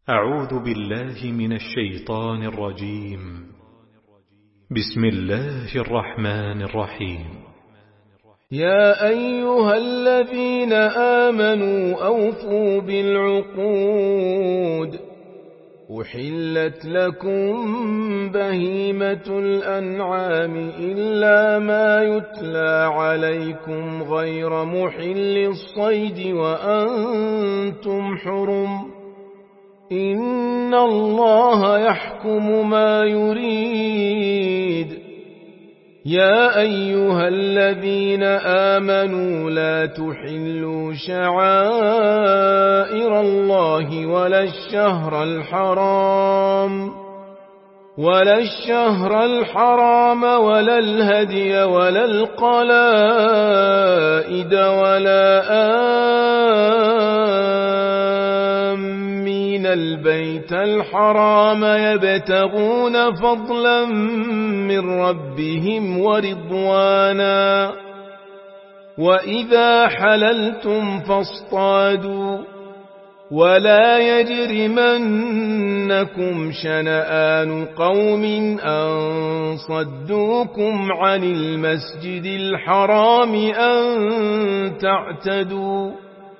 أعوذ بالله من الشيطان الرجيم. بسم الله الرحمن الرحيم. يا أيها الذين آمنوا أوفوا بالعقود. أحلت لكم بهيمة الأنعام إلا ما يتلى عليكم غير محل الصيد وأنتم حرم. إن الله يحكم ما يريد. يا أيها الذين آمنوا لا تحلوا شعائر الله ولا الشهر الحرام ولا الهدي ولا القلائد ولا آمين البيت الحرام يبتغون فضلا من ربهم ورضوانا. وإذا حللتم فاصطادوا ولا يجرمنكم شنآن قوم أن صدوكم عن المسجد الحرام أن تعتدوا.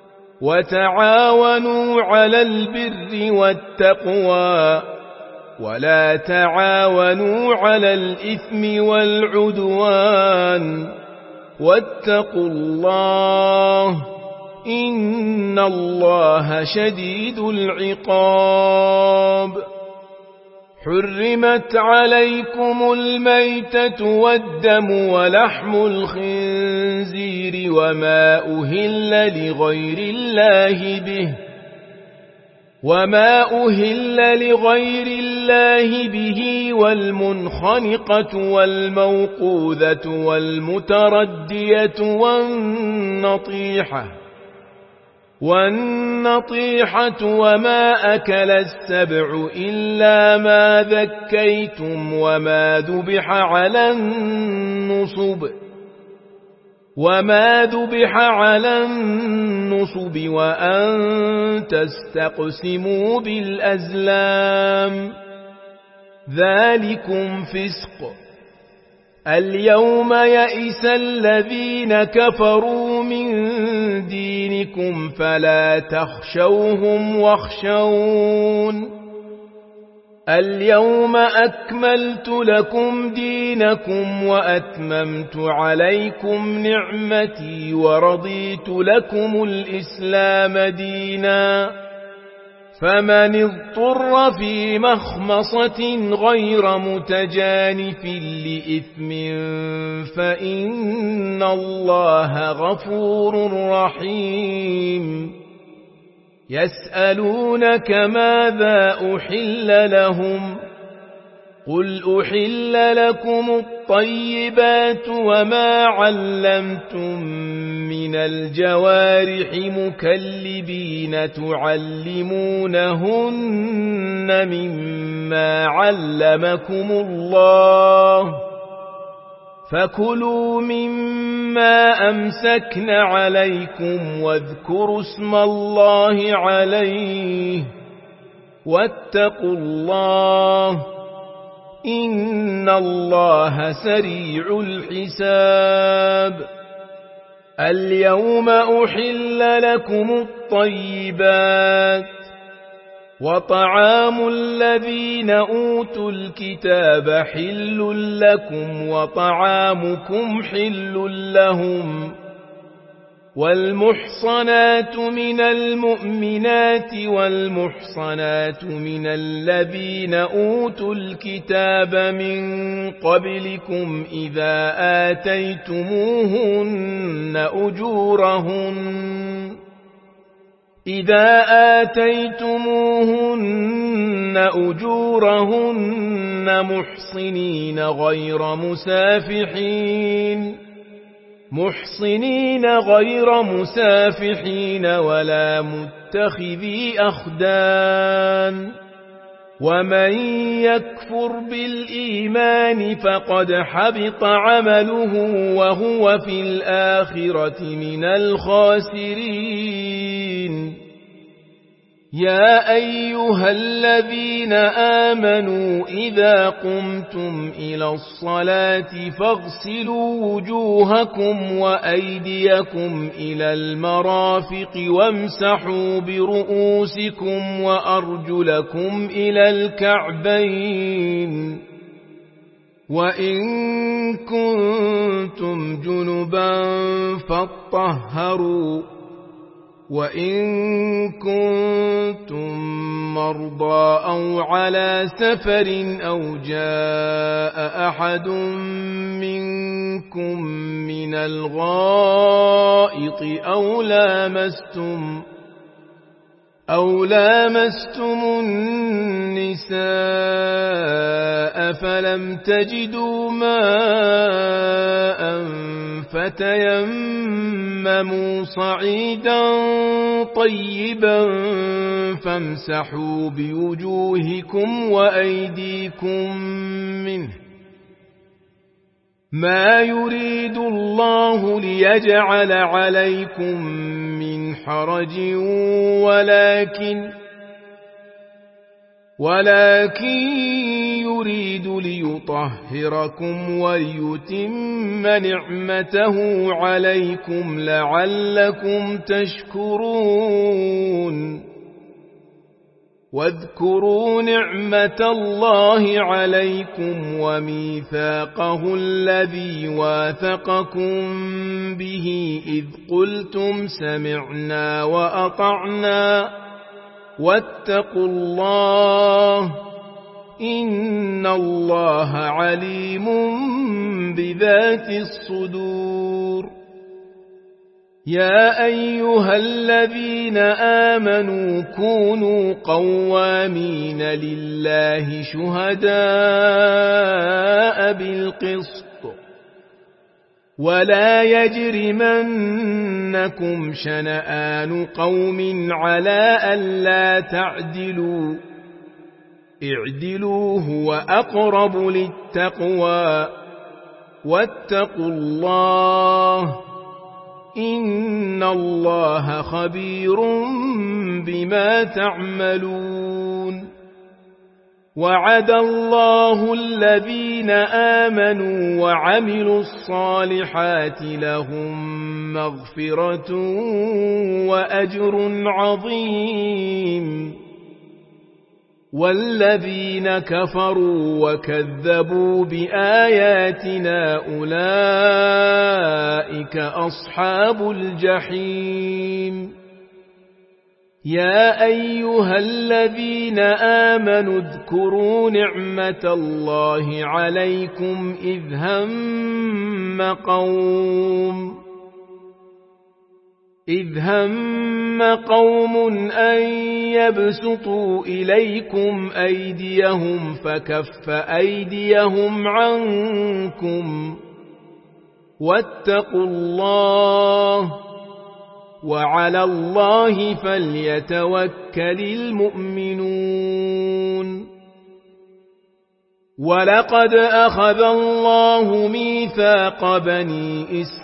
وتعاونوا على البر والتقوى ولا تعاونوا على الإثم والعدوان. واتقوا الله إن الله شديد العقاب. حرمت عليكم الميتة والدم ولحم الخنزير وما أهل لغير الله به والمنخنقة والموقوذة والمتردية والنطيحة وما أكل السبع إلا ما ذكيتم وما ذبح على النصب وأن تستقسموا بالأزلام ذلكم فسق. اليوم يئس الذين كفروا من دينكم فلا تخشوهم واخشون. اليوم أكملت لكم دينكم وأتممت عليكم نعمتي ورضيت لكم الإسلام دينا. فمن اضطر في مخمصة غير متجانف لإثم فإن الله غفور رحيم. يسألونك ماذا أحل لهم قل أحل لكم الطيبات وما علمتم من الجوارح مكلبين تعلمونهن مما علمكم الله فكلوا مما أمسكن عليكم واذكروا اسم الله عليه واتقوا الله إن الله سريع الحساب. اليوم أحل لكم الطيبات وطعام الذين أوتوا الكتاب حل لكم وطعامكم حل لهم. والمحصنات من المؤمنات والمحصنات من الذين أوتوا الكتاب من قبلكم إذا آتيتموهن أجورهن محصنين غير مسافحين ولا متخذي أخدان. ومن يكفر بالإيمان فقد حبط عمله وهو في الآخرة من الخاسرين. يا أيها الذين آمنوا إذا قمتم إلى الصلاة فاغسلوا وجوهكم وأيديكم إلى المرافق وامسحوا برؤوسكم وأرجلكم إلى الكعبين وإن كنتم جنبا فاطهروا وإن كنتم مرضى أو على سفر أو جاء أحد منكم من الغائط أو لامستم النساء فلم تجدوا ماء فتيمموا صعيدا طيبا فامسحوا بوجوهكم وأيديكم منه ما يريد الله ليجعل عليكم من حرج ولكن يريد ليطهركم وليتم نعمته عليكم لعلكم تشكرون واذكروا نعمة الله عليكم وميثاقه الذي واثقكم به إذ قلتم سمعنا وأطعنا واتقوا الله إن الله عليم بذات الصدور يا أيها الذين آمنوا كونوا قوامين لله شهداء بالقسط ولا يجرمنكم شنآن قوم على ألا تعدلوا اعدلوا هو أقرب للتقوى واتقوا الله إن الله خبير بما تعملون وعد الله الذين آمنوا وعملوا الصالحات لهم مغفرة وأجر عظيم والذين كفروا وكذبوا بآياتنا أولئك أصحاب الجحيم يا أيها الذين آمنوا اذكروا نعمة الله عليكم إذ هم قوم أن يبسطوا إليكم أيديهم فكف أيديهم عنكم واتقوا الله وعلى الله فليتوكل المؤمنون ولقد أخذ الله ميثاق بني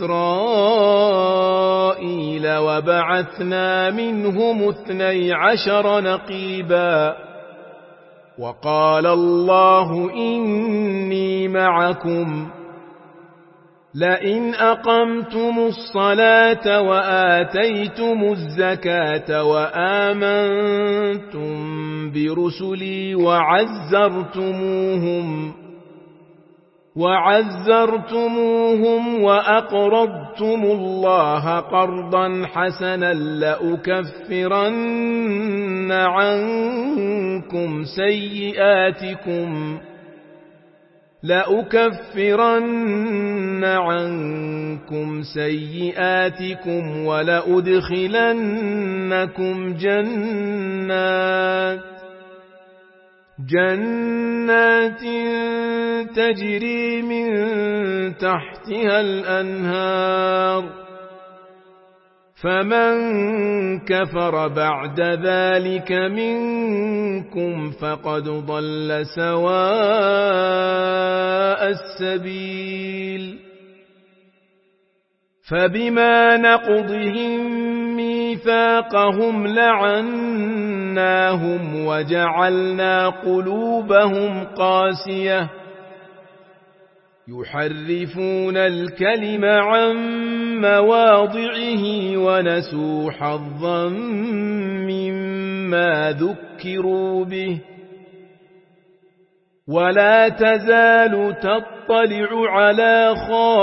إسرائيل وبعثنا منهم 12 نقيبا وقال الله إني معكم لئن أقمتم الصلاة وآتيتم الزكاة وآمنتم برسلي وعزرتموهم وأقرضتم الله قرضا حسنا لأكفرن عنكم سيئاتكم ولأدخلنكم جنات تجري من تحتها الأنهار فمن كفر بعد ذلك منكم فقد ضل سواء السبيل فبما نقضهم ميثاقهم ميثاقهم لعناهم وجعلنا قلوبهم قاسية يحرفون الكلم عن مواضعه ونسوا حظا مما ذكروا به ولا تزال تطلع على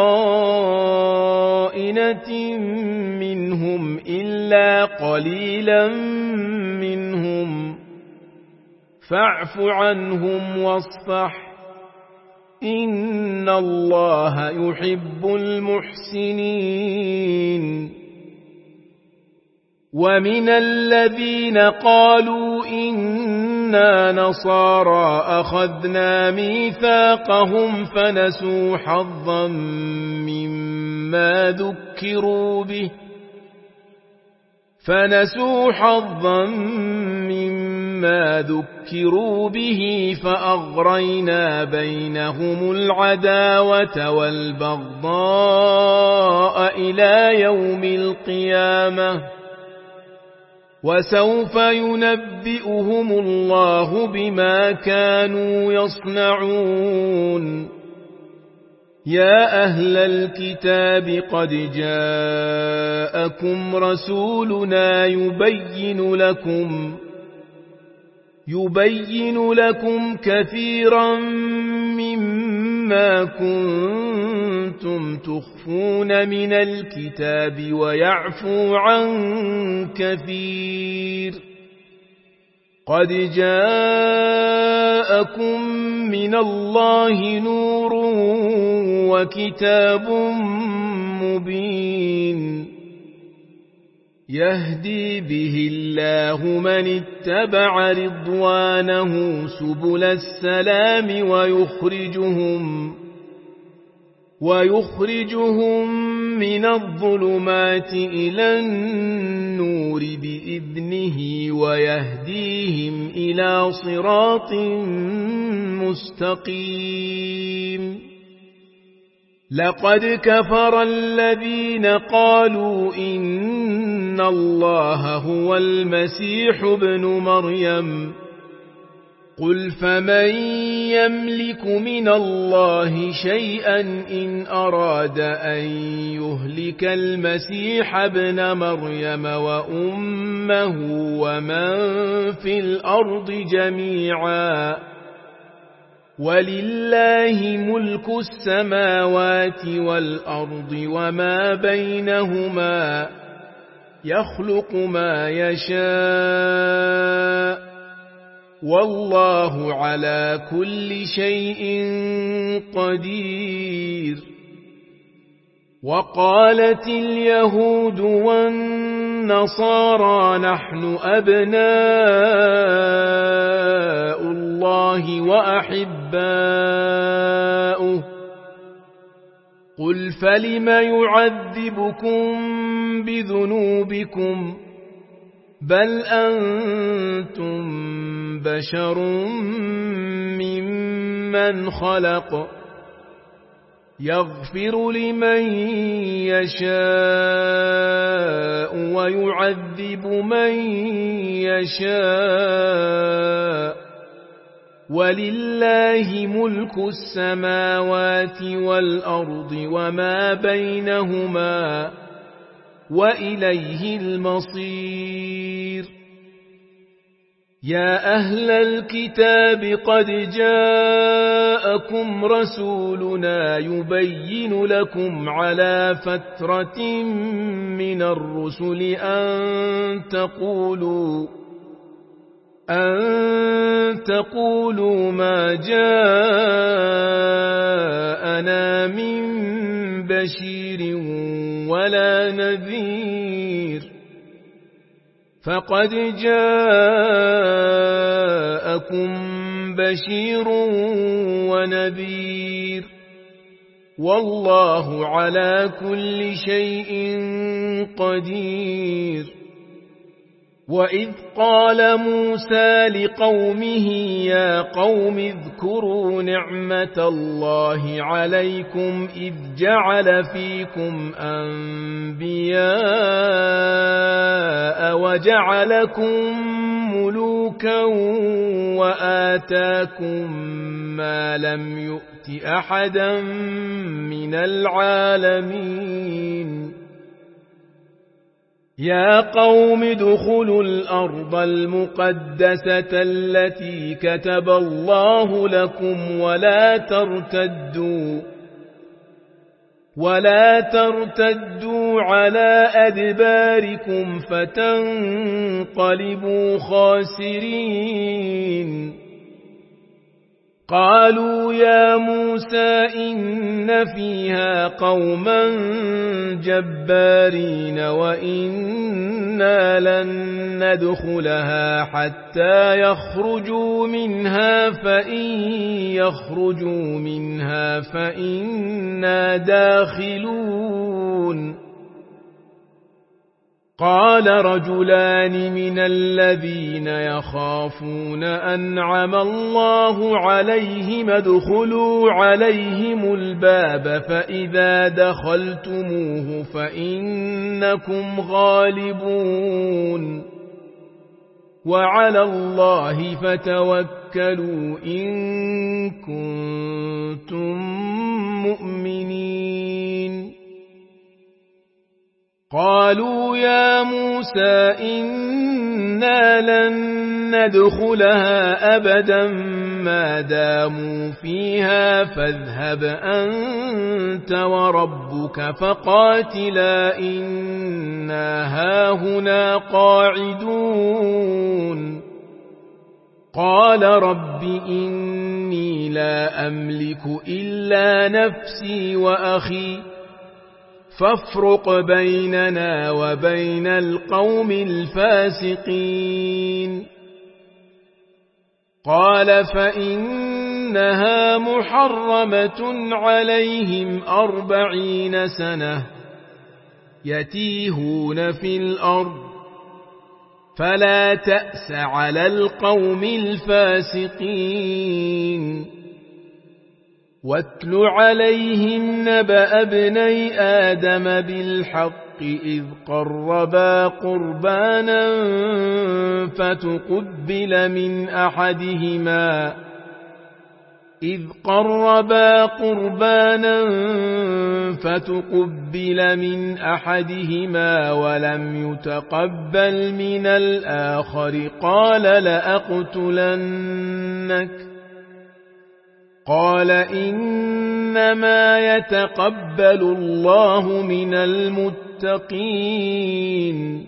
خائنة منهم إلا قليلا منهم فاعف عنهم واصفح إن الله يحب المحسنين ومن الذين قالوا إنا نصارى أخذنا ميثاقهم فنسوا حظا مما ذكروا به فأغرينا بينهم العداوة والبغضاء إلى يوم القيامة وسوف ينبئهم الله بما كانوا يصنعون يا أهل الكتاب قد جاءكم رسولنا يبين لكم كثيرا مما كنتم تخفون من الكتاب ويعفو عن كثير قد جاءكم من الله نور وكتاب مبين يهدي به الله من اتبع رضوانه سبل السلام ويخرجهم من الظلمات إلى النور بإذنه ويهديهم إلى صراط مستقيم لقد كفر الذين قالوا إن الله هو المسيح ابن مريم قل فمن يملك من الله شيئا إن أراد أن يهلك المسيح ابن مريم وأمه ومن في الأرض جميعا ولله ملك السماوات والأرض وما بينهما يخلق ما يشاء والله على كل شيء قدير وقالت اليهود والنصارى نحن أبناء الله وأحباؤه قل فلم يعذبكم بذنوبكم بل أنتم بشر ممن خلق يغفر لمن يشاء ويعذب من يشاء ولله ملك السماوات والأرض وما بينهما وإليه المصير يا أهل الكتاب قد جاءكم رسولنا يبين لكم على فترة من الرسل أن تقولوا ما جاءنا من بشير ولا نذير فقد جاءكم بشير ونذير والله على كل شيء قدير وإذ قال موسى لقومه يا قوم اذكروا نعمة الله عليكم إذ جعل فيكم أنبياء وجعلكم ملوكا وآتاكم ما لم يؤت أحدا من العالمين يا قوم ادخلوا الأرض المقدسة التي كتب الله لكم ولا ترتدوا على أدباركم فتنقلبوا خاسرين قالوا يا موسى إن فيها قوما جبارين وإنا لن ندخلها حتى يخرجوا منها فإن يخرجوا منها فإنا داخلون قال رجلان من الذين يخافون أنعم الله عليهم ادخلوا عليهم الباب فإذا دخلتموه فإنكم غالبون وعلى الله فتوكلوا إن كنتم مؤمنين قالوا يا موسى إنا لن ندخلها أبدا ما داموا فيها فاذهب أنت وربك فقاتلا إنا هاهنا قاعدون قال رب إني لا أملك إلا نفسي وأخي فافرق بيننا وبين القوم الفاسقين قال فإنها محرمة عليهم 40 سنة يتيهون في الأرض فلا تأس على القوم الفاسقين واتل عليهم نبأ ابني آدم بالحق إذ قربا قربانا فتقبل من أحدهما ولم يتقبل من الآخر قال لأقتلنك قال إنما يتقبل الله من المتقين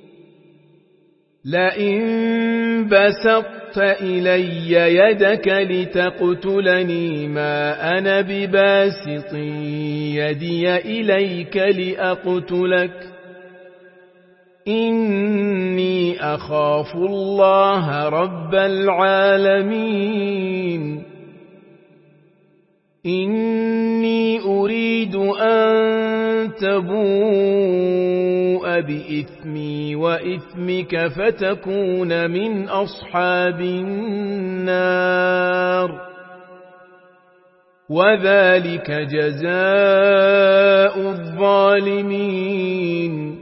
لئن بسطت إلي يدك لتقتلني ما أنا بباسط يدي إليك لأقتلك إني أخاف الله رب العالمين إني أريد أن تبوء بإثمي وإثمك فتكون من أصحاب النار وذلك جزاء الظالمين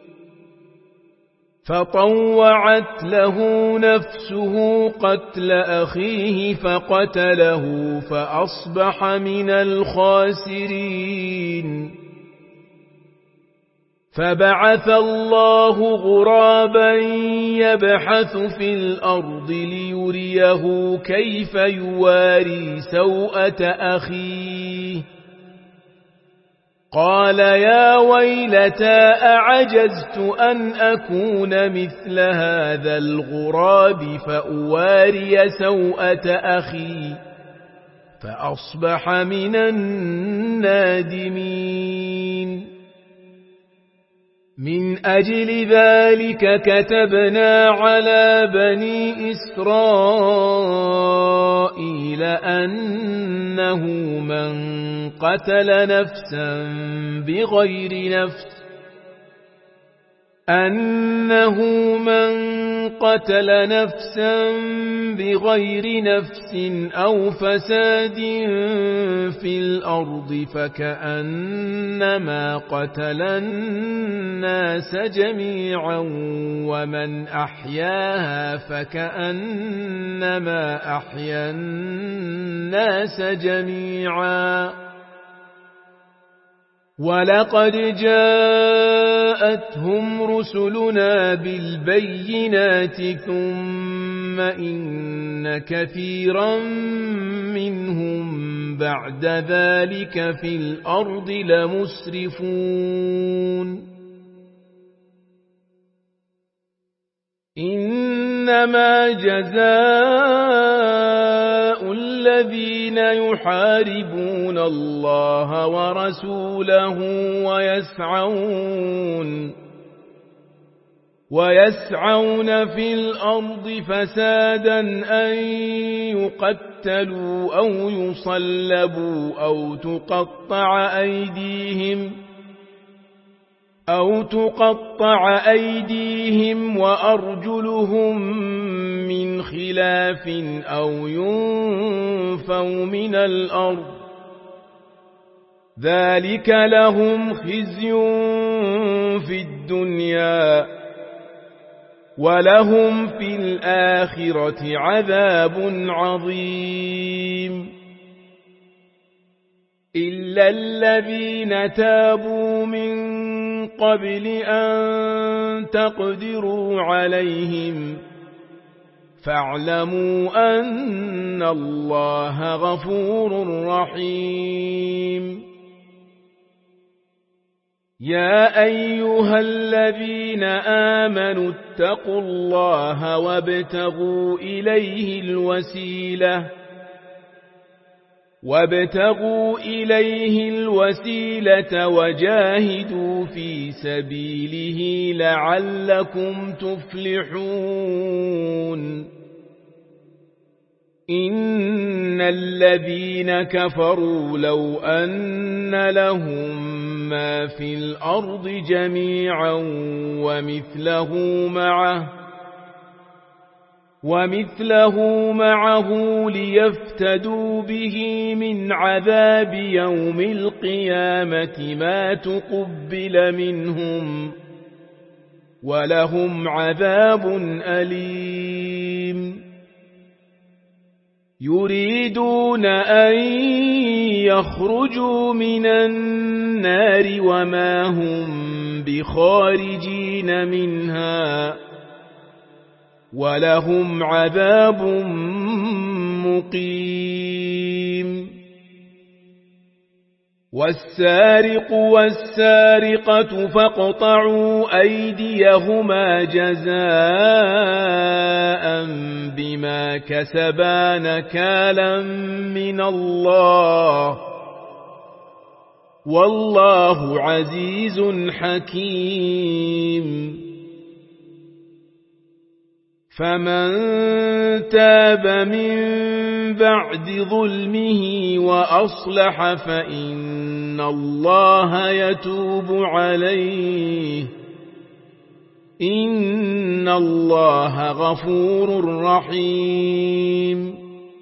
فطوعت له نفسه قتل أخيه فقتله فأصبح من الخاسرين فبعث الله غرابا يبحث في الأرض ليريه كيف يواري سوءة أخيه قال يا ويلتى أعجزت أن أكون مثل هذا الغراب فأواري سوءة أخي فأصبح من النادمين من أجل ذلك كتبنا على بني إسرائيل أنه من قتل نفسا بغير نفس أنه من قتل نفسا بغير نفس أو فساد في الأرض فكأنما قتل الناس جميعا ومن أحياها فكأنما أحيا الناس جميعا ولقد جاءتهم رسلنا بالبينات ثم إن كثيرا منهم بعد ذلك في الأرض لمسرفون إنما جزاء الذين يحاربون الله ورسوله ويسعون في الأرض فسادا أن يقتلوا أو يصلبوا أو تقطع أيديهم وأرجلهم من خلاف أو ينفوا من الأرض ذلك لهم خزي في الدنيا ولهم في الآخرة عذاب عظيم إلا الذين تابوا من قبل أن تقدروا عليهم فاعلموا أن الله غفور رحيم يا أيها الذين آمنوا اتقوا الله وابتغوا إليه الوسيلة وجاهدوا في سبيله لعلكم تفلحون إن الذين كفروا لو أن لهم ما في الأرض جميعا ومثله معه ليفتدوا به من عذاب يوم القيامة ما تقبل منهم ولهم عذاب أليم يريدون أن يخرجوا من النار وما هم بخارجين منها ولهم عذاب مقيم والسارق والسارقة فاقطعوا أيديهما جزاء بما كسبا نكالا من الله والله عزيز حكيم فمن تاب من بعد ظلمه وأصلح فإن الله يتوب عليه إن الله غفور رحيم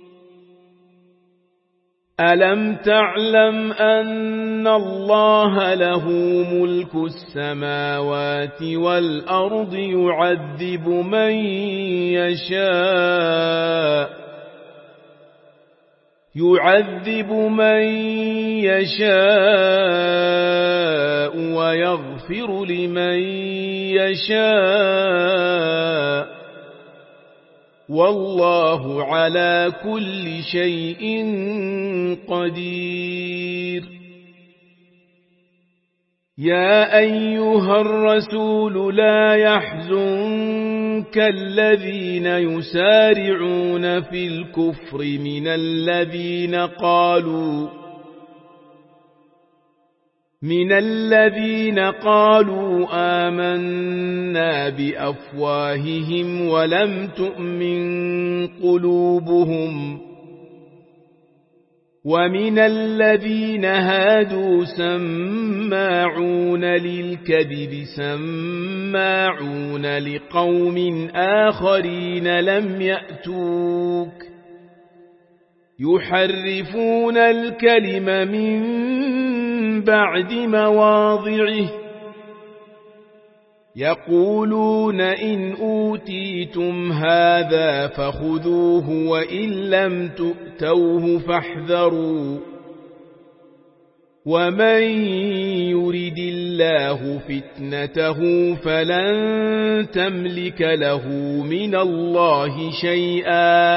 ألم تعلم أن الله له ملك السماوات والأرض يعذب من يشاء ويغفر لمن يشاء والله على كل شيء قدير يا أيها الرسول لا يحزنك الذين يسارعون في الكفر من الذين قالوا آمنا بأفواههم ولم تؤمن قلوبهم ومن الذين هادوا سماعون للكذب سماعون لقوم آخرين لم يأتوك يحرفون الكلم من بعد مواضعه يقولون إن أوتيتم هذا فخذوه وإن لم تؤتوه فاحذروا ومن يرد الله فتنته فلن تملك له من الله شيئا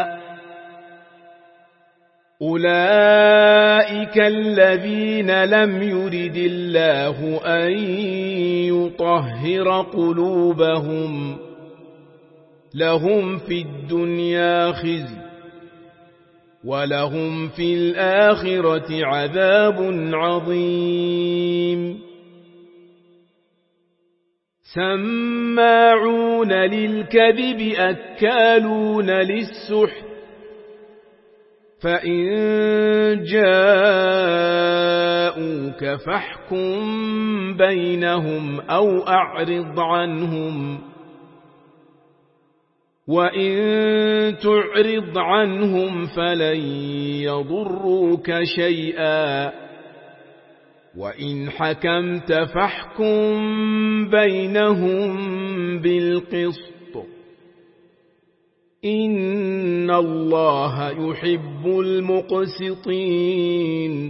أولئك الذين لم يرد الله أن يطهر قلوبهم لهم في الدنيا خزي ولهم في الآخرة عذاب عظيم سماعون للكذب أكالون للسحت فإن جاءوك فاحكم بينهم أو أعرض عنهم وإن تعرض عنهم فلن يضروك شيئا وإن حكمت فاحكم بينهم بالقسط إن الله يحب المقسطين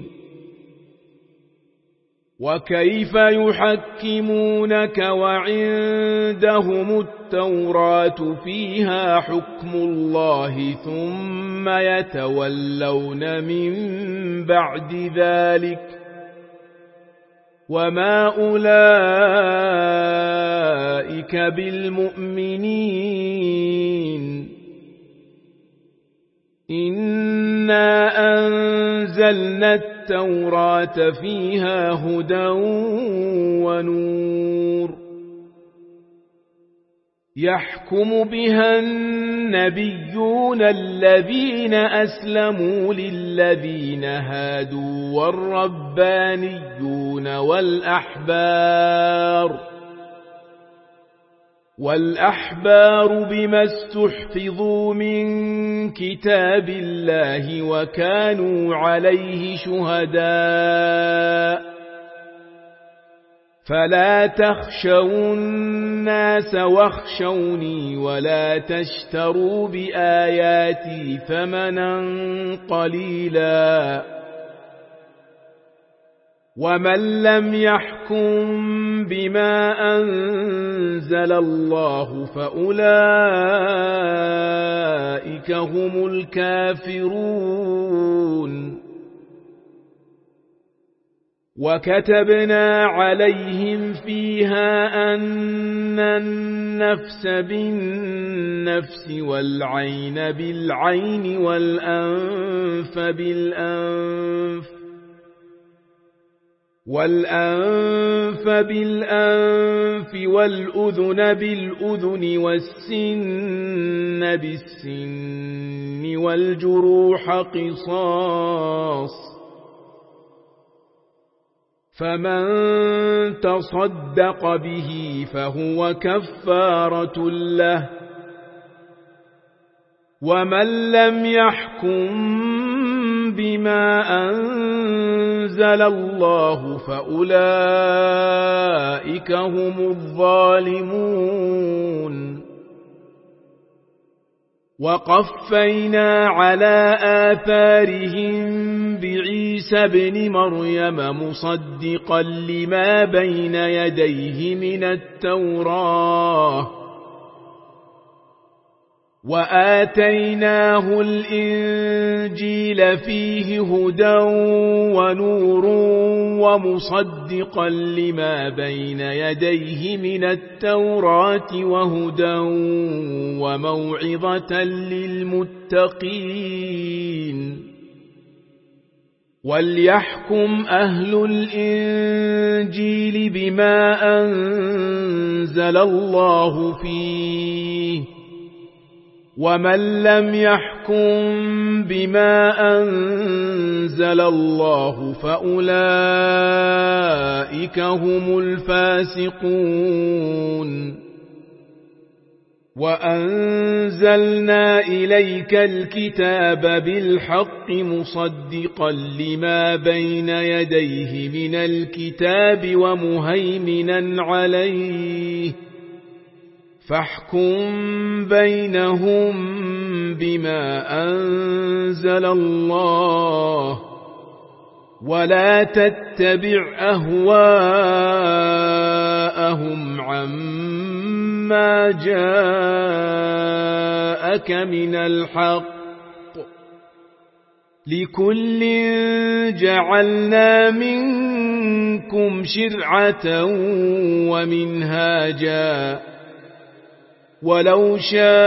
وكيف يحكمونك وعندهم التوراة فيها حكم الله ثم يتولون من بعد ذلك وما أولئك بالمؤمنين إنا أنزلنا التوراة فيها هدى ونور يحكم بها النبيون الذين أسلموا للذين هادوا والربانيون والأحبار بما استحفظوا من كتاب الله وكانوا عليه شهداء فلا تخشوا الناس واخشوني ولا تشتروا بآياتي ثمنا قليلا ومن لم يحكم بما أنزل الله فأولئك هم الكافرون وكتبنا عليهم فيها أن النفس بالنفس والعين بالعين والأنف بالأنف والأذن بالأذن والسن بالسن والجروح قصاص فمن تصدق به فهو كفارة له ومن لم يحكم بما أنزل الله فأولئك هم الظالمون وقفينا على آثارهم بعيسى بن مريم مصدقا لما بين يديه من التوراة وآتيناه الإنجيل فيه هدى ونور ومصدقا لما بين يديه من التوراة وهدى وموعظة للمتقين وليحكم أهل الإنجيل بما أنزل الله فيه ومن لم يحكم بما أنزل الله فأولئك هم الفاسقون وأنزلنا إليك الكتاب بالحق مصدقا لما بين يديه من الكتاب ومهيمنا عليه فاحكم بينهم بما أنزل الله ولا تتبع أهواءهم عما جاءك من الحق لكل جعلنا منكم شرعة ومنهاجا ولو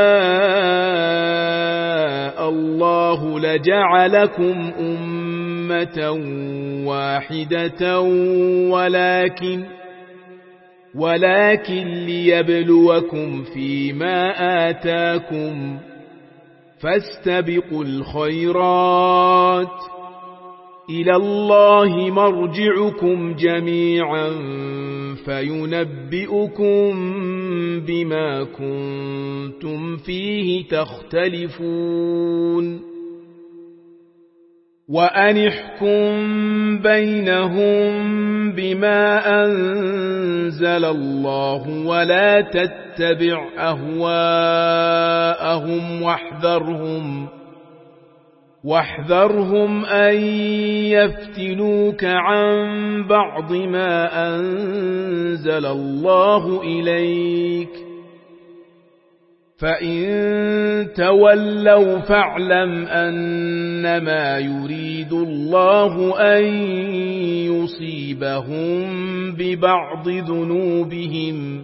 شاء الله لجعلكم أمة واحدة ولكن ليبلوكم فيما آتاكم فاستبقوا الخيرات إلى الله مرجعكم جميعا فينبئكم بما كنتم فيه تختلفون وأن احكم بينهم بما أنزل الله ولا تتبع أهواءهم واحذرهم أن يفتنوك عن بعض ما أنزل الله إليك فإن تولوا فاعلم أنما يريد الله أن يصيبهم ببعض ذنوبهم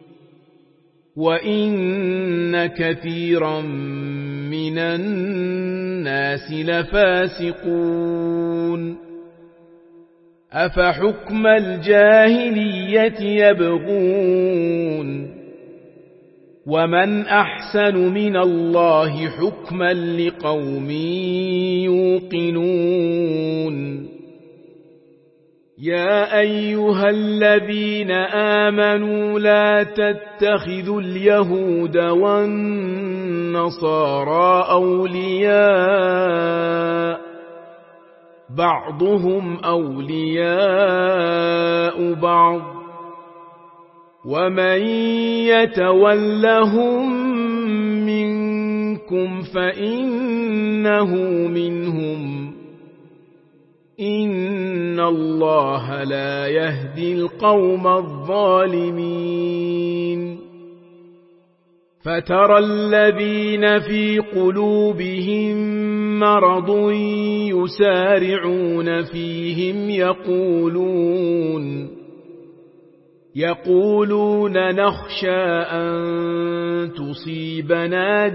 وإن كثيرا من الناس لفاسقون أفحكم الجاهلية يبغون ومن أحسن من الله حكما لقوم يوقنون يا أيها الذين آمنوا لا تتخذوا اليهود والنصارى أولياء بعضهم أولياء بعض ومن يتولهم منكم فإنه منهم إن الله لا يهدي القوم الظالمين فترى الذين في قلوبهم مرض يسارعون فيهم يقولون نخشى أن تصيبنا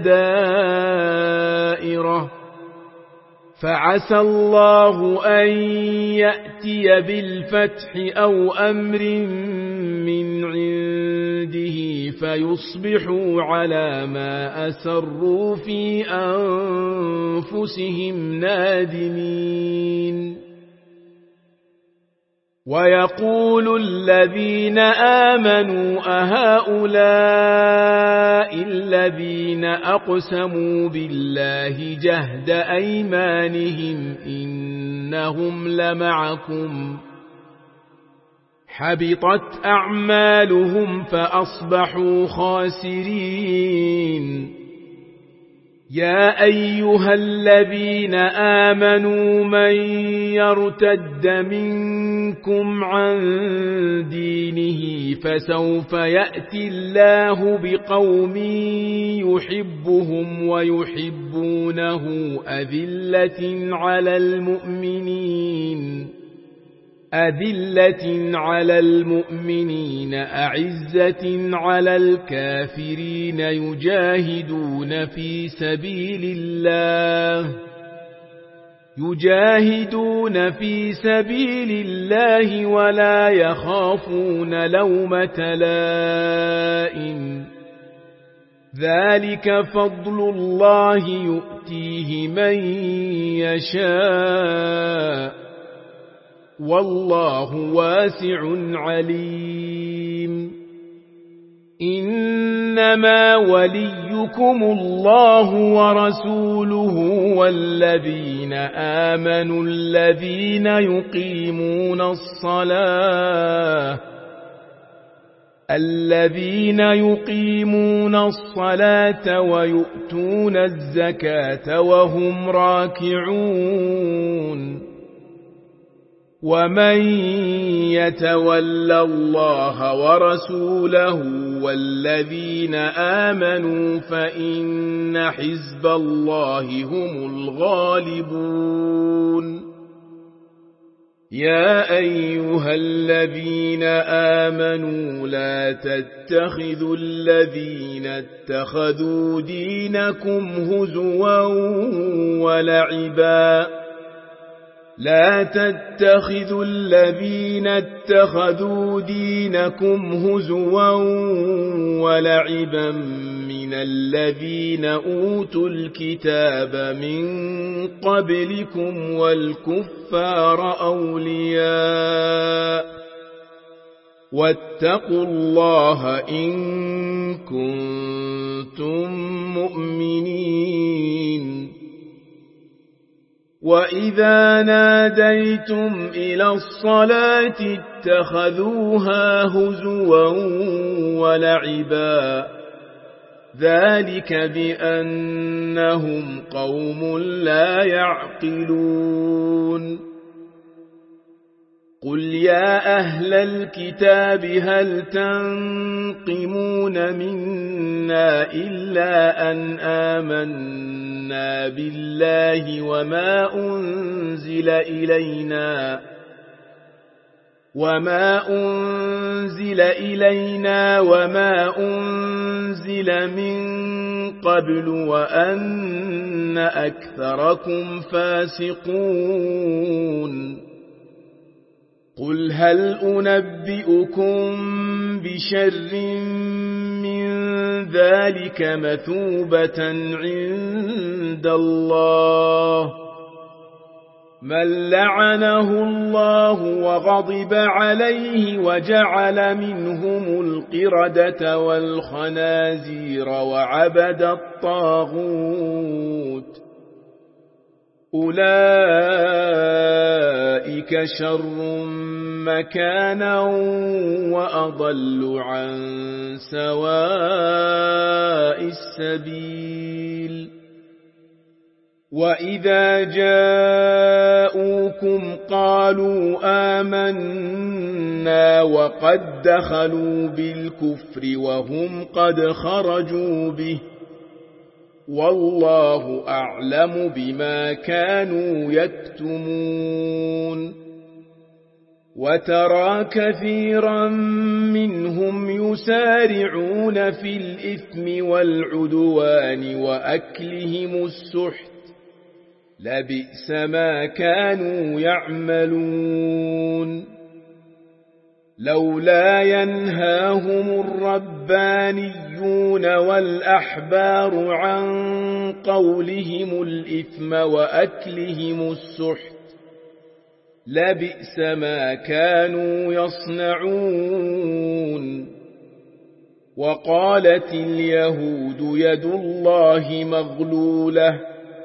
دائرة فعسى الله أن يأتي بالفتح أو أمر من عنده فيصبحوا على ما أسروا في أنفسهم نادمين ويقول الذين آمنوا أهؤلاء الذين أقسموا بالله جهد أيمانهم إنهم لمعكم حبطت أعمالهم فأصبحوا خاسرين يا أيها الذين آمنوا من يرتد منكم عن دينه فسوف يأتي الله بقوم يحبهم ويحبونه أذلة على المؤمنين أعزة على الكافرين يجاهدون في سبيل الله ولا يخافون لومة لائم ذلك فضل الله يؤتيه من يشاء والله واسع عليم إنما وليكم الله ورسوله والذين آمنوا الذين يقيمون الصلاة ويؤتون الزكاة وهم راكعون ومن يتول الله ورسوله والذين آمنوا فإن حزب الله هم الغالبون يا أيها الذين آمنوا لا تتخذوا الذين اتخذوا دينكم هزوا ولعبا لا تتخذوا الذين اتخذوا دينكم هزوا ولعبا من الذين أوتوا الكتاب من قبلكم والكفار أولياء واتقوا الله إن كنتم مؤمنين وإذا ناديتم إلى الصلاة اتخذوها هزوا ولعبا ذلك بأنهم قوم لا يعقلون قل يا أهل الكتاب هل تنقمون منا إلا أن آمنا بالله وما أنزل إلينا وما أنزل من قبل وأن أكثركم فاسقون قل هل أنبئكم بشر من ذلك مثوبة عند الله من لعنه الله وغضب عليه وجعل منهم القردة والخنازير وعبد الطاغوت أولئك شر مكانا وأضل عن سواء السبيل وإذا جاءوكم قالوا آمنا وقد دخلوا بالكفر وهم قد خرجوا به والله أعلم بما كانوا يكتمون وترى كثيرا منهم يسارعون في الإثم والعدوان وأكلهم السحت لبئس ما كانوا يعملون لولا ينهاهم الربانيون والأحبار عن قولهم الإثم وأكلهم السحت لبئس ما كانوا يصنعون وقالت اليهود يد الله مغلولة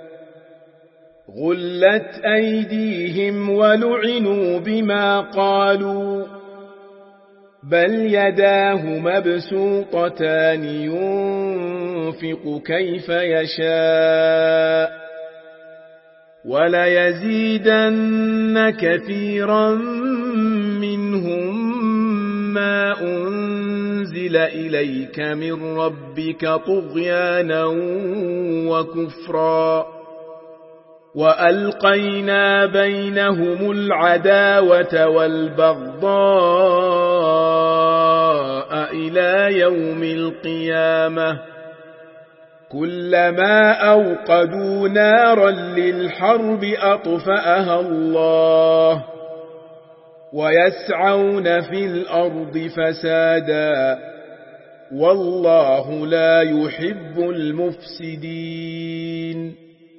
غلت أيديهم ولعنوا بما قالوا بل يداه مبسوطتان ينفق كيف يشاء وليزيدن كثيرا منهم ما أنزل إليك من ربك طغيانا وكفرا وألقينا بينهم العداوة والبغضاء إلى يوم القيامة كلما أوقدوا نارا للحرب أطفأها الله ويسعون في الأرض فسادا والله لا يحب المفسدين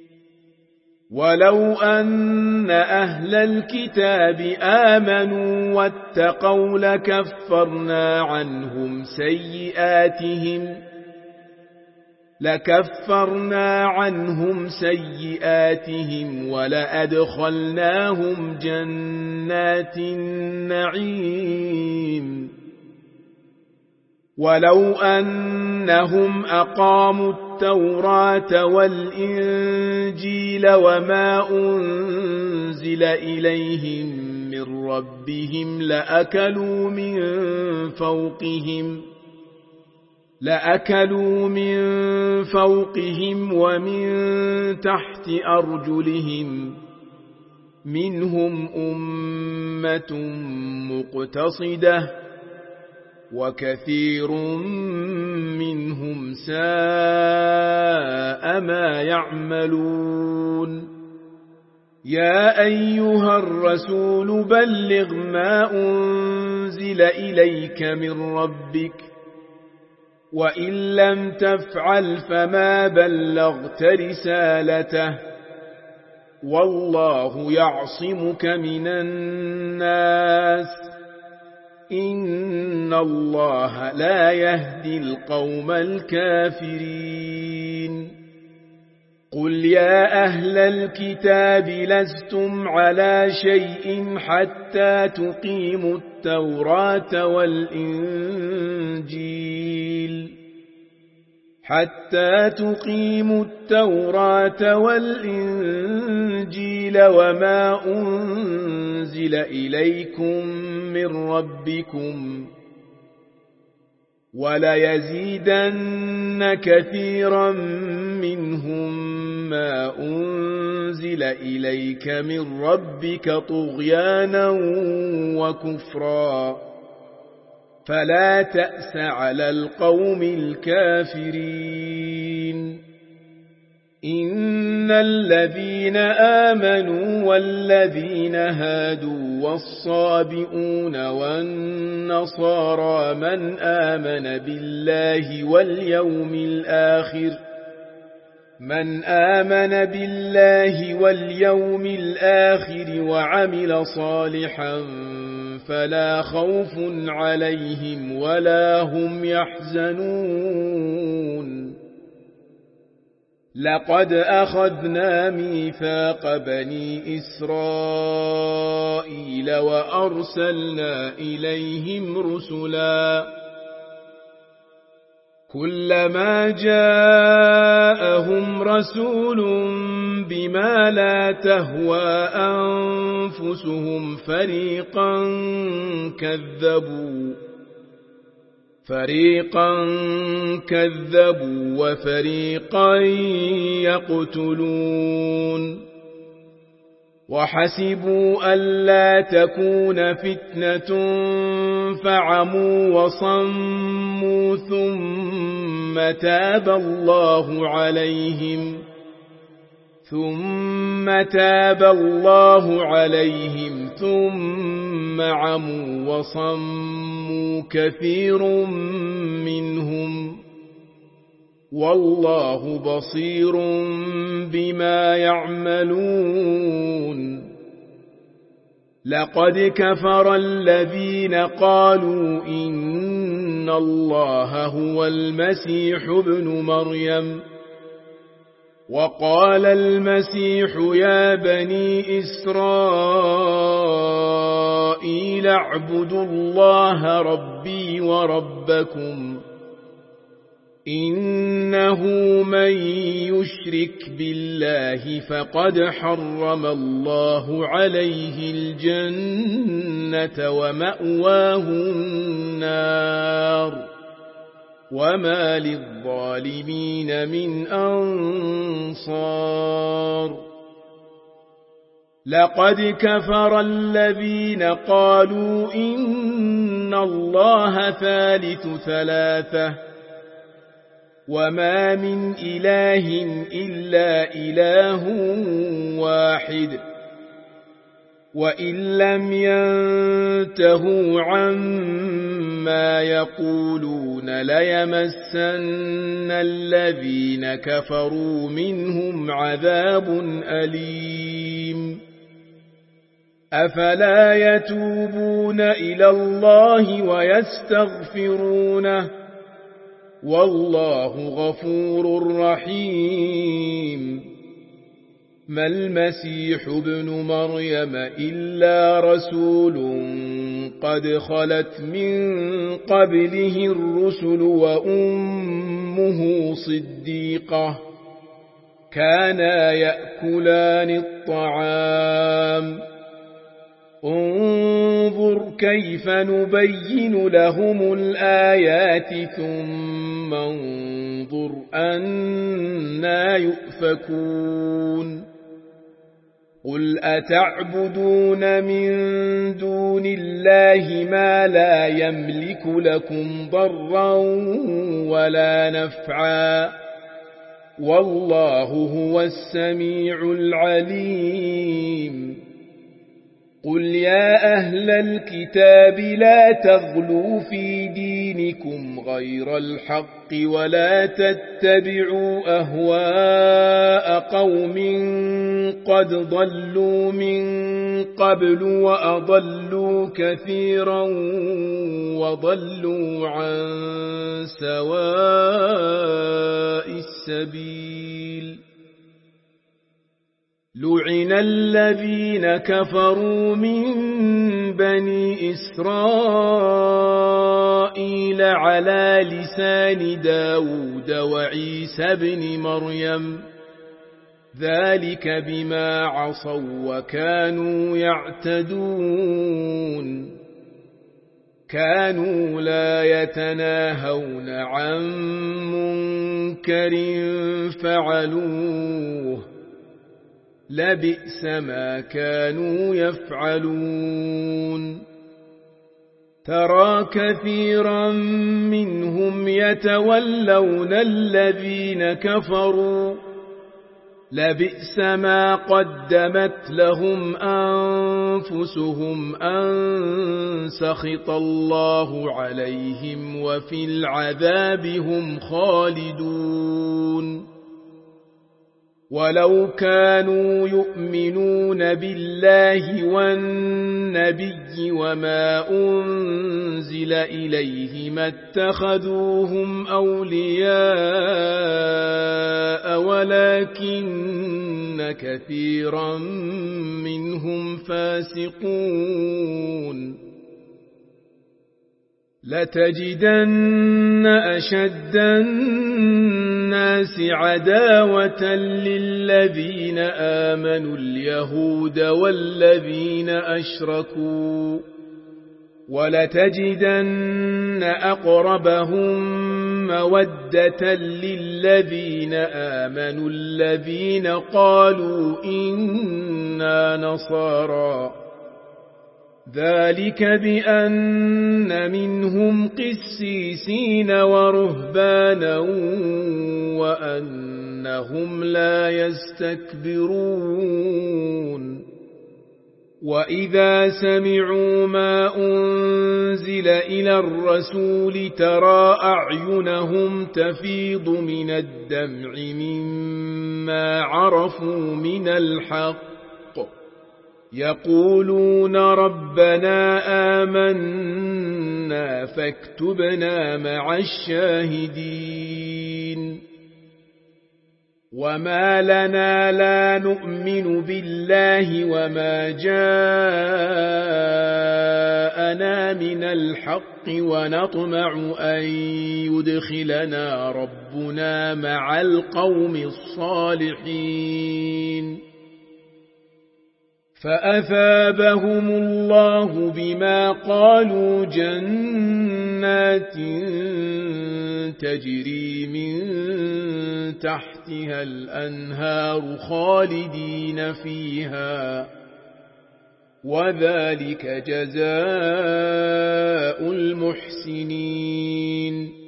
ولو أن أهل الكتاب آمنوا واتقوا لكفرنا عنهم سيئاتهم ولأدخلناهم جنات النعيم ولو أنهم أقاموا التوراة والإنجيل وما أنزل إليهم من ربهم لأكلوا من فوقهم ومن تحت أرجلهم منهم أمة مقتصدة وكثير منهم ساء ما يعملون يا أيها الرسول بلغ ما أنزل إليك من ربك وإن لم تفعل فما بلغت رسالته والله يعصمك من الناس إن الله لا يهدي القوم الكافرين قل يا أهل الكتاب لستم على شيء حتى تقيموا التوراة والإنجيل وما أنزل إليكم من ربكم وليزيدن كثيرا منهم ما أنزل إليك من ربك طغيانا وكفرا فلا تأس على القوم الكافرين إن الذين آمنوا والذين هادوا والصابئون والنصارى من آمن بالله واليوم الآخر وعمل صالحا فلا خوف عليهم ولا هم يحزنون لقد أخذنا ميثاق بني إسرائيل وأرسلنا إليهم رسلا كلما جاءهم رسول بما لا تهوى أنفسهم فريقا كذبوا وفريقا يقتلون وحسبوا ألا تكون فتنة فعموا وصموا ثم تاب الله عليهم ثم عموا وصموا كثير منهم والله بصير بما يعملون لقد كفر الذين قالوا إن الله هو المسيح ابن مريم وقال المسيح يا بني إسرائيل اعبدوا الله ربي وربكم إنه من يشرك بالله فقد حرم الله عليه الجنة ومأواه النار وما للظالمين من أنصار لقد كفر الذين قالوا إن الله ثالث ثلاثة وما من إله إلا إله واحد وإن لم ينتهوا عما يقولون ليمسن الذين كفروا منهم عذاب أليم أفلا يتوبون إلى الله ويستغفرونه والله غفور رحيم ما المسيح ابن مريم إلا رسول قد خلت من قبله الرسل وأمه صديقة كانا يأكلان الطعام انظر كيف نبين لهم الآيات ثم انظر أنا يؤفكون قل أتعبدون من دون الله ما لا يملك لكم ضرا ولا نفعا والله هو السميع العليم قل يا أهل الكتاب لا تغلوا في دينكم غير الحق ولا تتبعوا أهواء قوم قد ضلوا من قبل وأضلوا كثيرا وضلوا عن سواء السبيل لعن الذين كفروا من بني إسرائيل على لسان داود وعيسى بن مريم ذلك بما عصوا وكانوا يعتدون كانوا لا يتناهون عن منكر فعلوه لبئس ما كانوا يفعلون ترى كثيرا منهم يتولون الذين كفروا لبئس ما قدمت لهم أنفسهم أن سخط الله عليهم وفي العذاب هم خالدون ولو كانوا يؤمنون بالله والنبي وما أنزل إليه ما اتخذوهم أولياء ولكن كثيرا منهم فاسقون لتجدن أشد الناس عداوة للذين آمنوا اليهود والذين أشركوا ولتجدن أقربهم مودة للذين آمنوا الذين قالوا إنا نصارى ذلك بأن منهم قسيسين ورهبانا وأنهم لا يستكبرون وإذا سمعوا ما أنزل إلى الرسول ترى أعينهم تفيض من الدمع مما عرفوا من الحق يقولون ربنا آمنا فاكتبنا مع الشاهدين وما لنا لا نؤمن بالله وما جاءنا من الحق ونطمع أن يدخلنا ربنا مع القوم الصالحين فأثابهم الله بما قالوا جنات تجري من تحتها الأنهار خالدين فيها وذلك جزاء المحسنين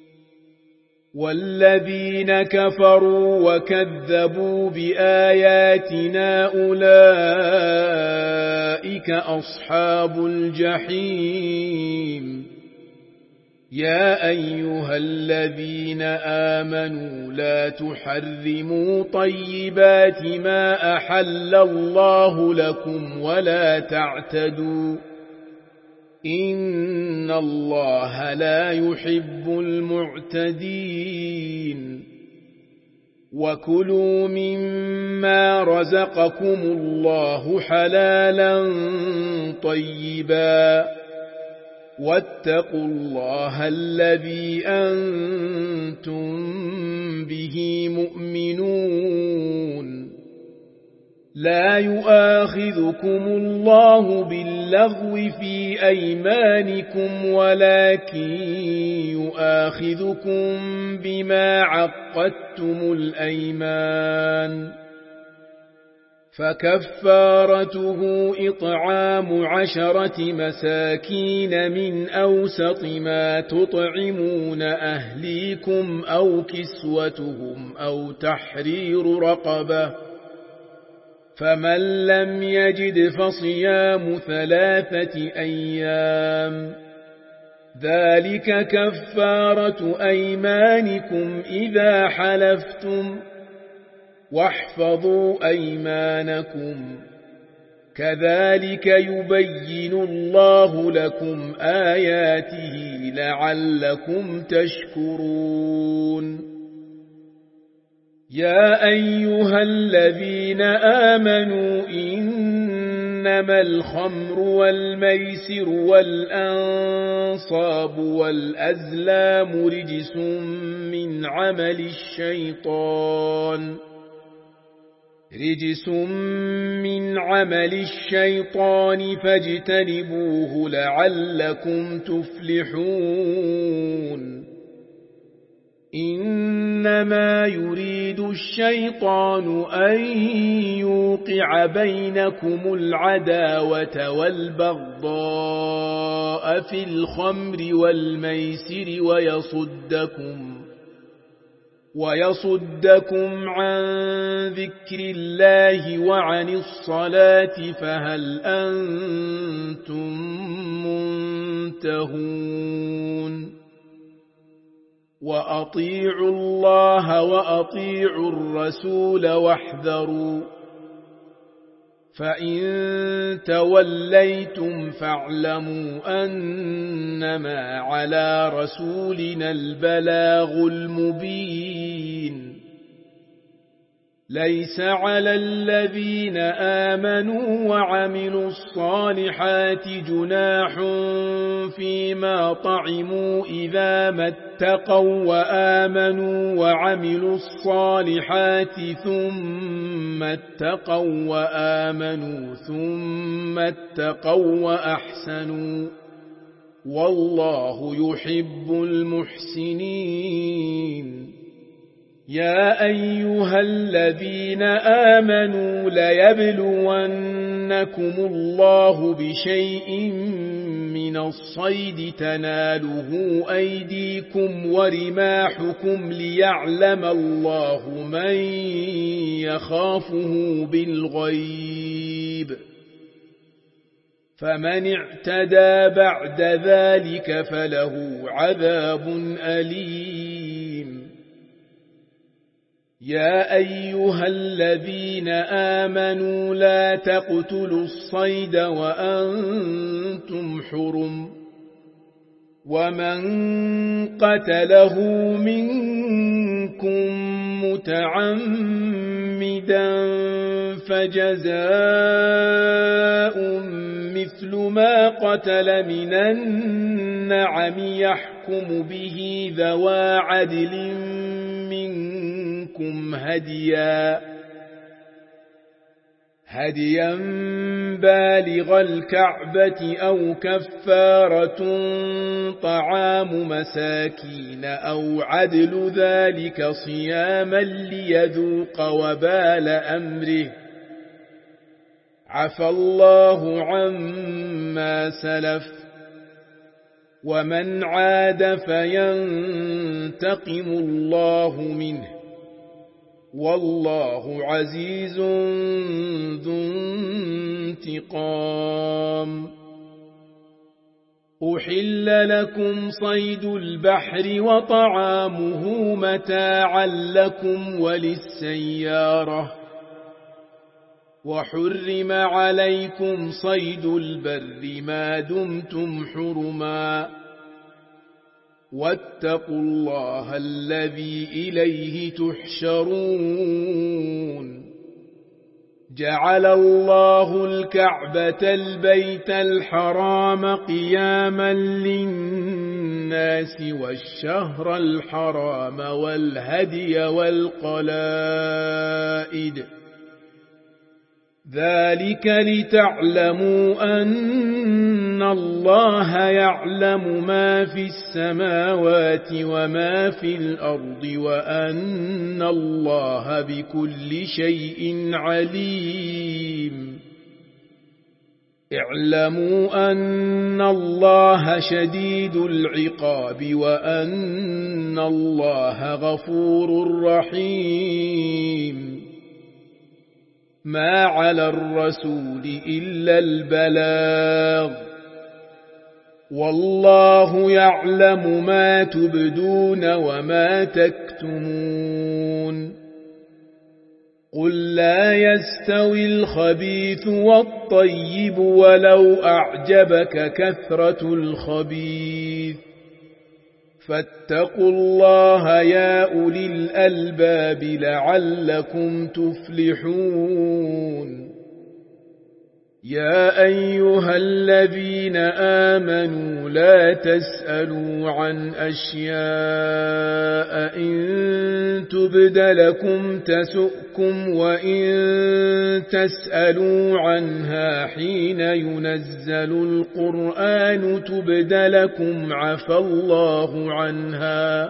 والذين كفروا وكذبوا بآياتنا أولئك أولئك أصحاب الجحيم يا أيها الذين آمنوا لا تحرموا طيبات ما أحل الله لكم ولا تعتدوا إن الله لا يحب المعتدين وكلوا مما رزقكم الله حلالا طيبا واتقوا الله الذي أنتم به مؤمنون لا يؤاخذكم الله باللغو في أيمانكم ولكن يؤاخذكم بما عقدتم الأيمان فكفارته إطعام 10 مساكين من أوسط ما تطعمون أهليكم أو كسوتهم أو تحرير رقبة فمن لم يجد فصيام 3 أيام ذلك كفارة أيمانكم إذا حلفتم واحفظوا أيمانكم كذلك يبين الله لكم آياته لعلكم تشكرون يا أيها الذين آمنوا إنما الخمر والميسر والأنصاب والأزلام رجس من عمل الشيطان فاجتنبوه لعلكم تفلحون إنما يريد الشيطان أن يوقع بينكم العداوة والبغضاء في الخمر والميسر ويصدكم عن ذكر الله وعن الصلاة فهل أنتم منتهون وأطيعوا الله وأطيعوا الرسول واحذروا فإن توليتم فاعلموا أنما على رسولنا البلاغ المبين ليس على الذين آمنوا وعملوا الصالحات جناح فيما طعموا إذا ما اتقوا وآمنوا وعملوا الصالحات ثم اتقوا وآمنوا ثم اتقوا وأحسنوا والله يحب المحسنين يا أيها الذين آمنوا ليبلونكم الله بشيء من الصيد تناله أيديكم ورماحكم ليعلم الله من يخافه بالغيب فمن اعتدى بعد ذلك فله عذاب أليم يا أيها الذين آمنوا لا تقتلوا الصيد وأنتم حرم ومن قتله منكم متعمدا فجزاء مثل ما قتل من النعم يحكم به ذوى عدل منكم هديا بالغ الكعبة أو كفارة طعام مساكين أو عدل ذلك صياما ليذوق وبال أمره عفى الله عما سلف ومن عاد فينتقم الله منه والله عزيز ذو انتقام أحل لكم صيد البحر وطعامه متاعا لكم وللسيارة وحرم عليكم صيد البر ما دمتم حرما واتقوا الله الذي إليه تحشرون جعل الله الكعبة البيت الحرام قياما للناس والشهر الحرام والهدي والقلائد ذلك لتعلموا أن الله يعلم ما في السماوات وما في الأرض وأن الله بكل شيء عليم اعلموا أن الله شديد العقاب وأن الله غفور رحيم ما على الرسول إلا البلاغ والله يعلم ما تبدون وما تكتمون قل لا يستوي الخبيث والطيب ولو أعجبك كثرة الخبيث فاتقوا الله يا أولي الألباب لعلكم تفلحون يا أيها الذين آمنوا لا تسألوا عن أشياء إن تبد لكم تسؤكم وإن تسألوا عنها حين ينزل القرآن تبد لكم عفى الله عنها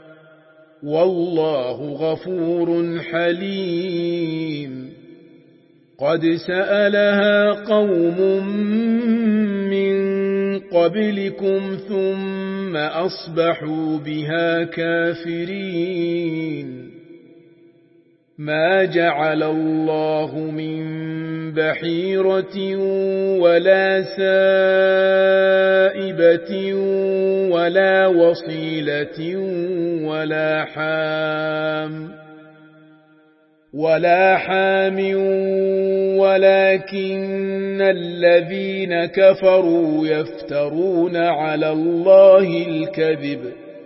والله غفور حليم قد سألها قوم من قبلكم ثم أصبحوا بها كافرين ما جعل الله من بحيرة ولا سائبة ولا وصيلة ولا حام ولكن الذين كفروا يفترون على الله الكذب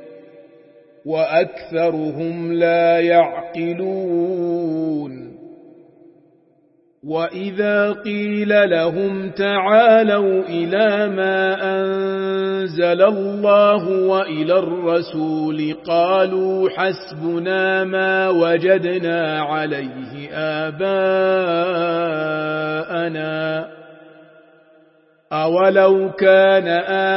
وأكثرهم لا يعقلون وإذا قيل لهم تعالوا إلى ما أنزل الله وإلى الرسول قالوا حسبنا ما وجدنا عليه آباءنا أولو كان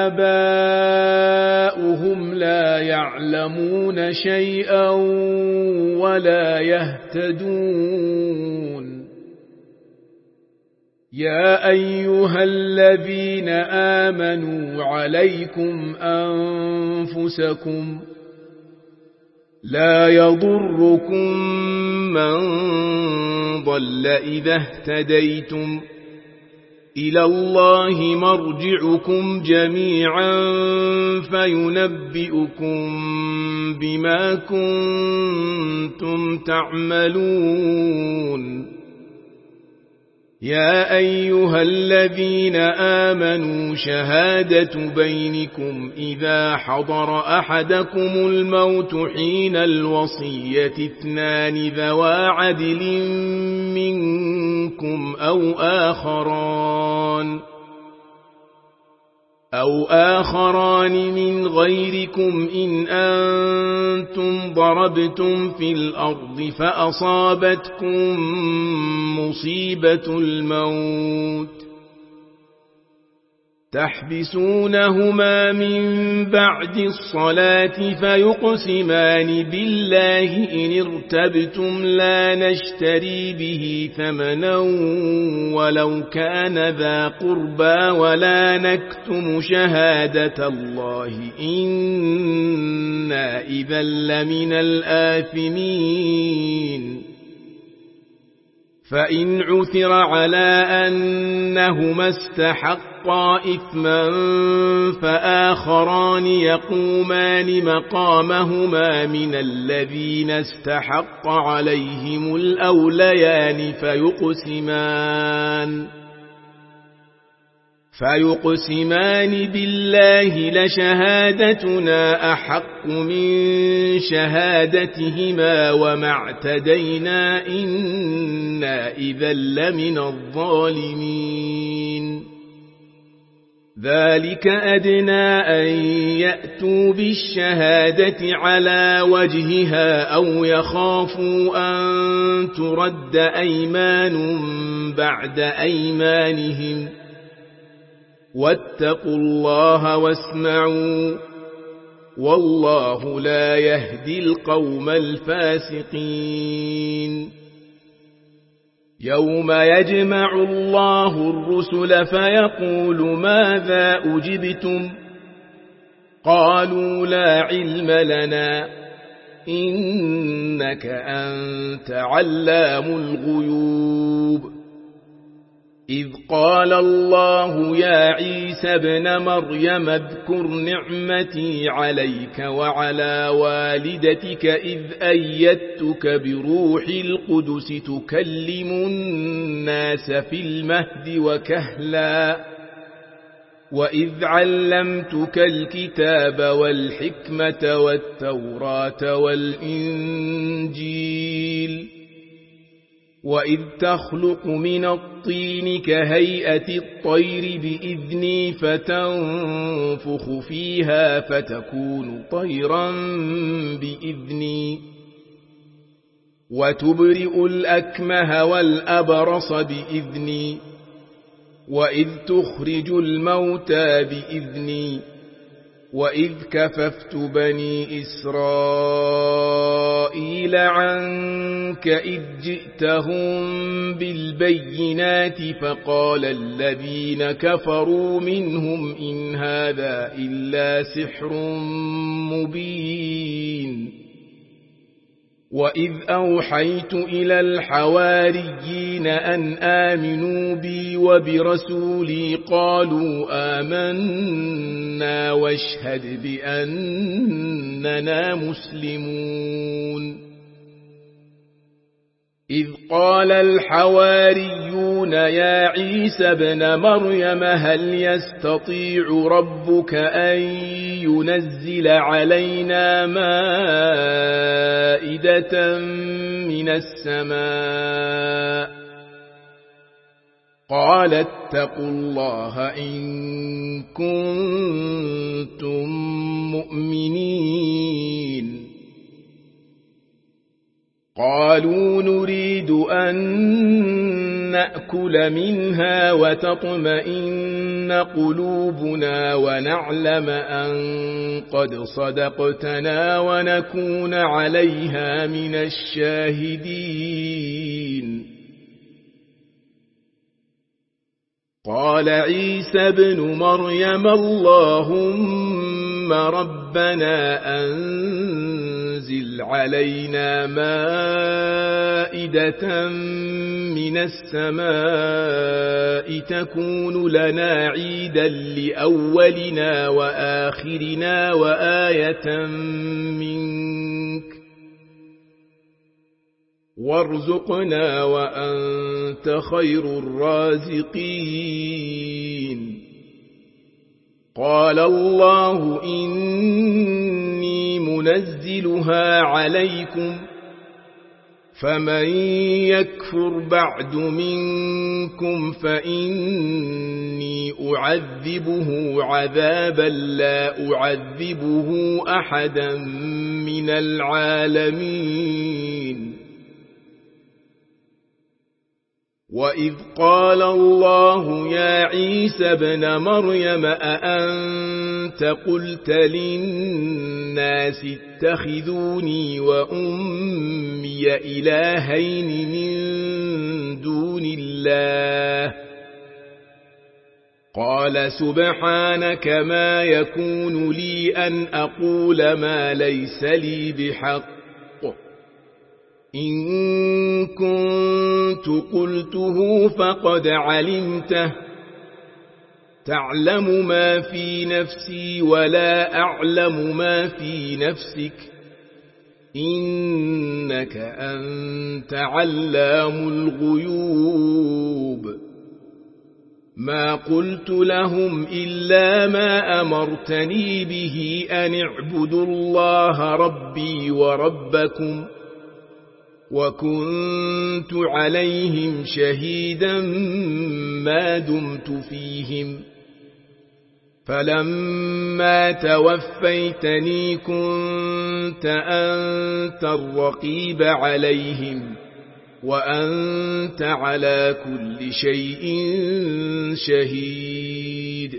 آباؤهم لا يعلمون شيئا ولا يهتدون يا أيها الذين آمنوا عليكم أنفسكم لا يضركم من ضل إذا اهتديتم إلى الله مرجعكم جميعا فينبئكم بما كنتم تعملون يا أيها الذين آمنوا شهادة بينكم إذا حضر أحدكم الموت حين الوصية اثنان ذوى عدل منكم أو آخران من غيركم إن أنتم ضربتم في الأرض فأصابتكم مصيبة الموت تحبسونهما من بعد الصلاة فيقسمان بالله إن ارتبتم لا نشتري به ثمنا ولو كان ذا قربى ولا نكتم شهادة الله إنا إذا لمن الآثمين فإن عثر على أنهما استحقا إثما فآخران يقومان مقامهما من الذين استحق عليهم الأوليان فيقسمان بالله لشهادتنا أحق من شهادتهما وما اعتدينا إنا إذا لمن الظالمين ذلك أدنى أن يأتوا بالشهادة على وجهها أو يخافوا أن ترد أيمان بعد أيمانهم واتقوا الله واسمعوا والله لا يهدي القوم الفاسقين يوم يجمع الله الرسل فيقول ماذا أجبتم قالوا لا علم لنا إنك أنت علام الغيوب إذ قال الله يا عيسى ابن مريم اذكر نعمتي عليك وعلى والدتك إذ أيدتك بروح القدس تكلم الناس في المهد وكهلا وإذ علمتك الكتاب والحكمة والتوراة والإنجيل وإذ تخلق من الطين كهيئة الطير بإذني فتنفخ فيها فتكون طيرا بإذني وتبرئ الأكمه والأبرص بإذني وإذ تخرج الموتى بإذني وإذ كففت بني إسرائيل عنك إذ جئتهم بالبينات فقال الذين كفروا منهم إن هذا إلا سحر مبين وإذ أوحيت إلى الحواريين أن آمنوا بي وبرسولي قالوا آمنا واشهد بأننا مسلمون إذ قال الحواريون يا عيسى ابن مريم هل يستطيع ربك أن ينزل علينا مائدة من السماء قال اتقوا الله إن كنتم مؤمنين قالوا نريد أن نأكل منها وتطمئن قلوبنا ونعلم أن قد صدقتنا ونكون عليها من الشاهدين قال عيسى ابن مريم اللهم ربنا أنزل علينا مائدة من السماء تكون لنا عيدا لأولنا وآخرنا وآية منك وارزقنا وأنت خير الرازقين قال الله إني منزلها عليكم فمن يكفر بعد منكم فإني أعذبه عذابا لا أعذبه أحدا من العالمين وإذ قال الله يا عيسى ابن مريم أأنت قلت للناس اتخذوني وأمي إلهين من دون الله قال سبحانك ما يكون لي أن أقول ما ليس لي بحق إن كنت قلته فقد علمته تعلم ما في نفسي ولا أعلم ما في نفسك إنك أنت علام الغيوب ما قلت لهم إلا ما أمرتني به أن اعبدوا الله ربي وربكم وكنت عليهم شهيدا ما دمت فيهم فلما توفيتني كنت أنت الرقيب عليهم وأنت على كل شيء شهيد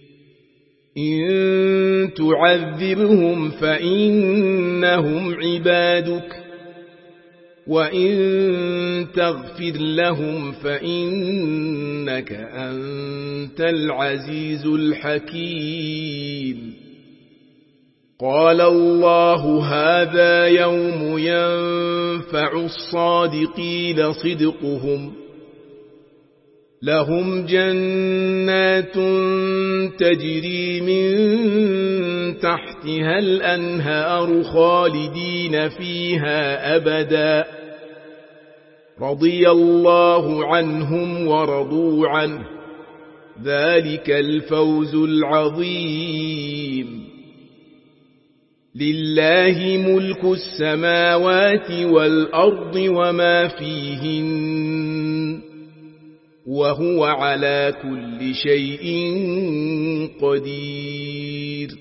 إن تعذبهم فإنهم عبادك وإن تغفر لهم فإنك أنت العزيز الحكيم قال الله هذا يوم ينفع الصادقين صدقهم لهم جنات تجري من تحتها الأنهار خالدين فيها أبدا رضي الله عنهم ورضوا عنه ذلك الفوز العظيم لله ملك السماوات والأرض وما فيهن وهو على كل شيء قدير